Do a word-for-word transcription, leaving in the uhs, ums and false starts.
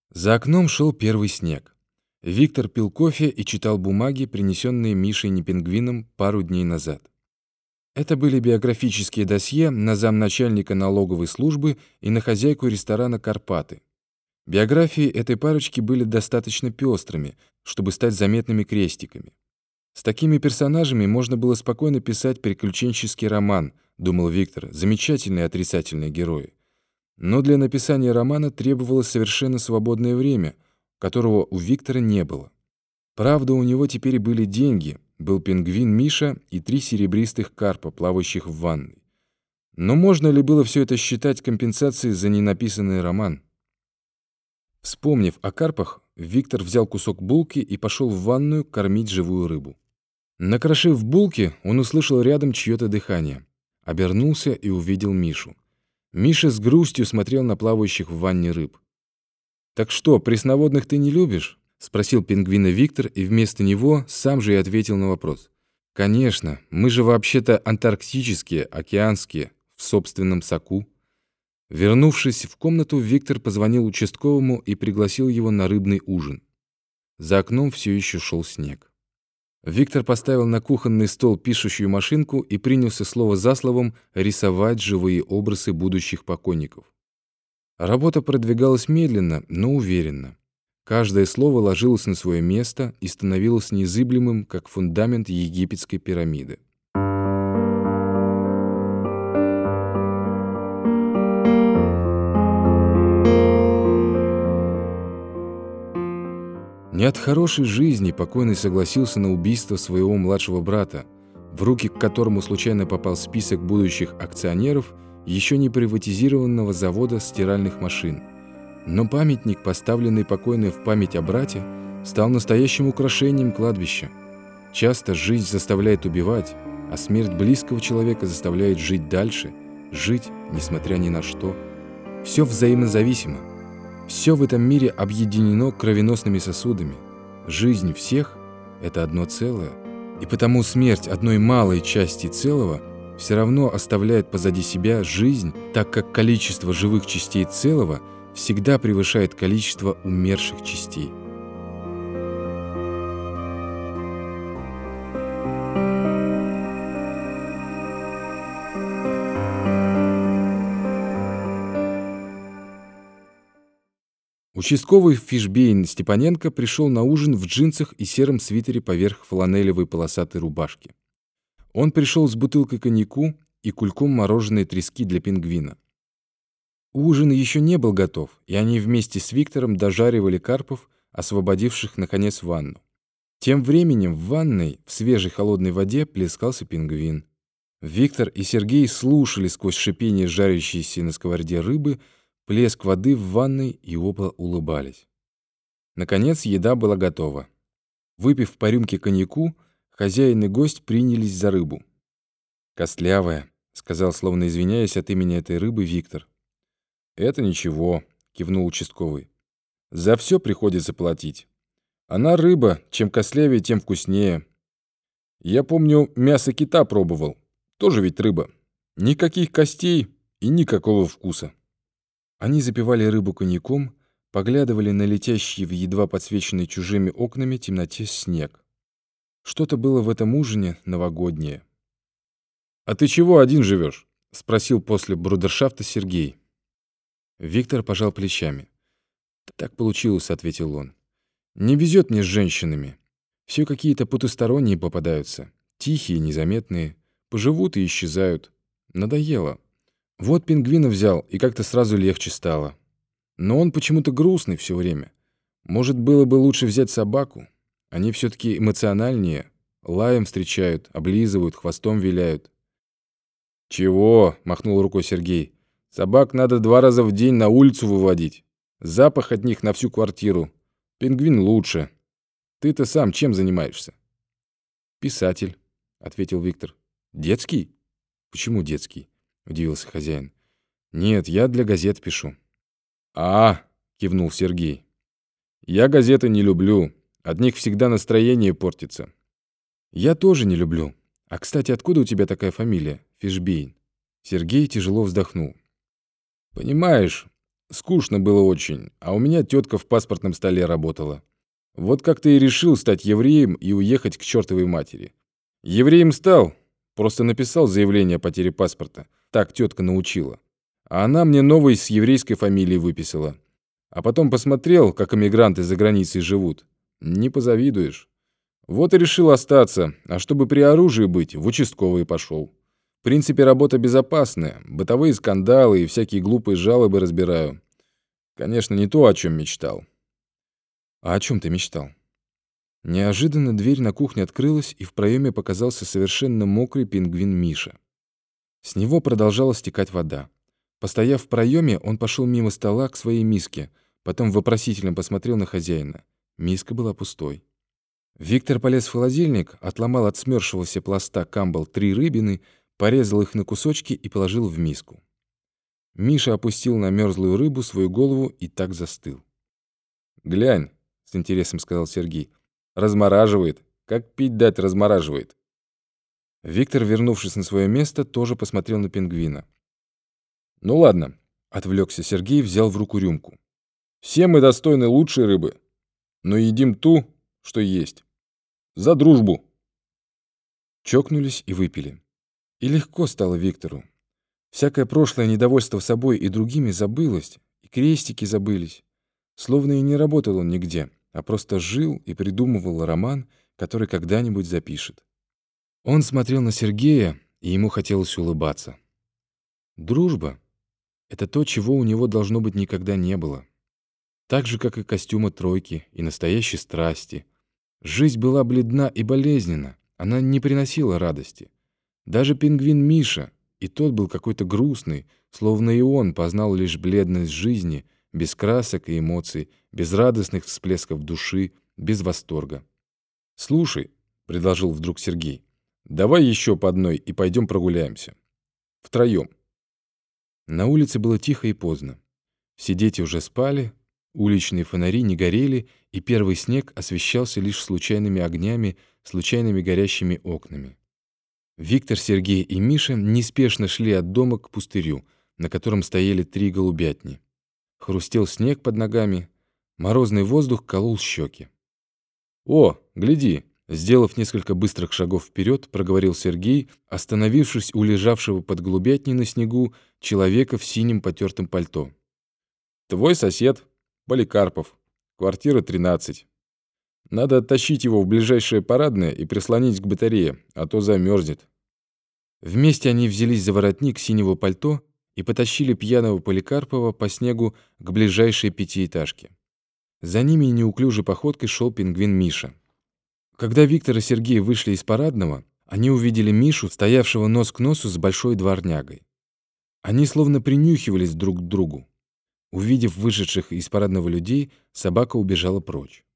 За окном шел первый снег. Виктор пил кофе и читал бумаги, принесенные Мишей Непингвином пару дней назад. Это были биографические досье на замначальника налоговой службы и на хозяйку ресторана «Карпаты». Биографии этой парочки были достаточно пестрыми, чтобы стать заметными крестиками. С такими персонажами можно было спокойно писать приключенческий роман, думал Виктор, замечательные отрицательные герои. Но для написания романа требовалось совершенно свободное время, которого у Виктора не было. Правда, у него теперь были деньги, был пингвин Миша и три серебристых карпа, плавающих в ванной. Но можно ли было все это считать компенсацией за ненаписанный роман? Вспомнив о карпах, Виктор взял кусок булки и пошел в ванную кормить живую рыбу. Накрошив булки, он услышал рядом чье-то дыхание. Обернулся и увидел Мишу. Миша с грустью смотрел на плавающих в ванне рыб. «Так что, пресноводных ты не любишь?» — спросил пингвина Виктор, и вместо него сам же и ответил на вопрос. «Конечно, мы же вообще-то антарктические, океанские, в собственном соку». Вернувшись в комнату, Виктор позвонил участковому и пригласил его на рыбный ужин. За окном все еще шел снег. Виктор поставил на кухонный стол пишущую машинку и принялся слово за словом рисовать живые образы будущих покойников. Работа продвигалась медленно, но уверенно. Каждое слово ложилось на свое место и становилось незыблемым, как фундамент египетской пирамиды. Не от хорошей жизни покойный согласился на убийство своего младшего брата, в руки к которому случайно попал список будущих акционеров еще не приватизированного завода стиральных машин. Но памятник, поставленный покойной в память о брате, стал настоящим украшением кладбища. Часто жизнь заставляет убивать, а смерть близкого человека заставляет жить дальше, жить, несмотря ни на что. Все взаимозависимо. Все в этом мире объединено кровеносными сосудами. Жизнь всех — это одно целое. И потому смерть одной малой части целого все равно оставляет позади себя жизнь, так как количество живых частей целого всегда превышает количество умерших частей. Участковый Фишбейн Степаненко пришел на ужин в джинсах и сером свитере поверх фланелевой полосатой рубашки. Он пришел с бутылкой коньяку и кульком мороженой трески для пингвина. Ужин еще не был готов, и они вместе с Виктором дожаривали карпов, освободивших, наконец, ванну. Тем временем в ванной в свежей холодной воде плескался пингвин. Виктор и Сергей слушали сквозь шипение жарящейся на сковороде рыбы плеск воды в ванной, и оба улыбались. Наконец еда была готова. Выпив по рюмке коньяку, хозяин и гость принялись за рыбу. «Костлявая», — сказал, словно извиняясь от имени этой рыбы, Виктор. «Это ничего», — кивнул участковый. «За все приходится платить. Она рыба, чем костлявее, тем вкуснее. Я помню, мясо кита пробовал. Тоже ведь рыба. Никаких костей и никакого вкуса». Они запивали рыбу коньяком, поглядывали на летящий в едва подсвеченный чужими окнами темноте снег. Что-то было в этом ужине новогоднее. «А ты чего один живешь?» — спросил после брудершафта Сергей. Виктор пожал плечами. «Так получилось», — ответил он. «Не везет мне с женщинами. Все какие-то потусторонние попадаются, тихие, незаметные, поживут и исчезают. Надоело. Вот пингвина взял, и как-то сразу легче стало. Но он почему-то грустный все время. Может, было бы лучше взять собаку? Они все-таки эмоциональнее, лаем встречают, облизывают, хвостом виляют». «Чего?» — махнул рукой Сергей. «Собак надо два раза в день на улицу выводить. Запах от них на всю квартиру. Пингвин лучше. Ты-то сам чем занимаешься?» «Писатель», — ответил Виктор. «Детский?» «Почему детский?» — удивился хозяин. «Нет, я для газет пишу». «А, — кивнул Сергей. Я газеты не люблю. От них всегда настроение портится». «Я тоже не люблю. А, кстати, откуда у тебя такая фамилия, Фишбейн?» Сергей тяжело вздохнул. «Понимаешь, Скучно было очень, а у меня тетка в паспортном столе работала. Вот как-то и решил стать евреем и уехать к чертовой матери. Евреем стал, просто написал заявление о потере паспорта. Так тетка научила. А она мне новый с еврейской фамилией выписала. А потом посмотрел, как эмигранты за границей живут. Не позавидуешь. Вот и решил остаться, а чтобы при оружии быть, в участковый пошел. В принципе, работа безопасная, бытовые скандалы и всякие глупые жалобы разбираю. Конечно, не то, о чем мечтал. А о чем ты мечтал? Неожиданно дверь на кухне открылась, и в проеме показался совершенно мокрый пингвин Миша. С него продолжала стекать вода. Постояв в проеме, он пошел мимо стола к своей миске, потом вопросительно посмотрел на хозяина. Миска была пустой. Виктор полез в холодильник, отломал от смёрзшегося пласта камбал три рыбины, порезал их на кусочки и положил в миску. Миша опустил на мёрзлую рыбу свою голову и так застыл. «Глянь», — с интересом сказал Сергей, — «размораживает. Как пить дать размораживает». Виктор, вернувшись на свое место, тоже посмотрел на пингвина. «Ну ладно», — отвлекся Сергей, взял в руку рюмку. «Все мы достойны лучшей рыбы, но едим ту, что есть. За дружбу!» Чокнулись и выпили. И легко стало Виктору. Всякое прошлое недовольство собой и другими забылось, и крестики забылись. Словно и не работал он нигде, а просто жил и придумывал роман, который когда-нибудь запишет. Он смотрел на Сергея, и ему хотелось улыбаться. Дружба — это то, чего у него должно быть никогда не было. Так же, как и костюмы тройки, и настоящей страсти. Жизнь была бледна и болезненна, она не приносила радости. Даже пингвин Миша, и тот был какой-то грустный, словно и он познал лишь бледность жизни, без красок и эмоций, без радостных всплесков души, без восторга. «Слушай», — предложил вдруг Сергей, — «давай еще по одной и пойдем прогуляемся. Втроем». На улице было тихо и поздно. Все дети уже спали, уличные фонари не горели, и первый снег освещался лишь случайными огнями, случайными горящими окнами. Виктор, Сергей и Миша неспешно шли от дома к пустырю, на котором стояли три голубятни. Хрустел снег под ногами, морозный воздух колол щеки. «О, гляди!» Сделав несколько быстрых шагов вперед, проговорил Сергей, остановившись у лежавшего под голубятней на снегу человека в синем потертом пальто. «Твой сосед, Поликарпов, квартира тринадцать. Надо оттащить его в ближайшее парадное и прислонить к батарее, а то замерзнет». Вместе они взялись за воротник синего пальто и потащили пьяного Поликарпова по снегу к ближайшей пятиэтажке. За ними неуклюжей походкой шел пингвин Миша. Когда Виктор и Сергей вышли из парадного, они увидели Мишу, стоявшего нос к носу с большой дворнягой. Они словно принюхивались друг к другу. Увидев вышедших из парадного людей, собака убежала прочь.